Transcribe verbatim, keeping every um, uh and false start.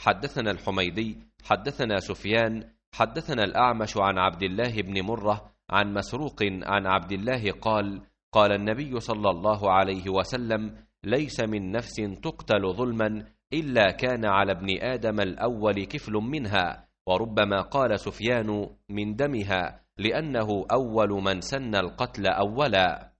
حدثنا الحميدي حدثنا سفيان حدثنا الأعمش عن عبد الله بن مرة عن مسروق عن عبد الله قال قال النبي صلى الله عليه وسلم: ليس من نفس تقتل ظلما إلا كان على ابن آدم الأول كفل منها. وربما قال سفيان: من دمها، لأنه أول من سن القتل أولا.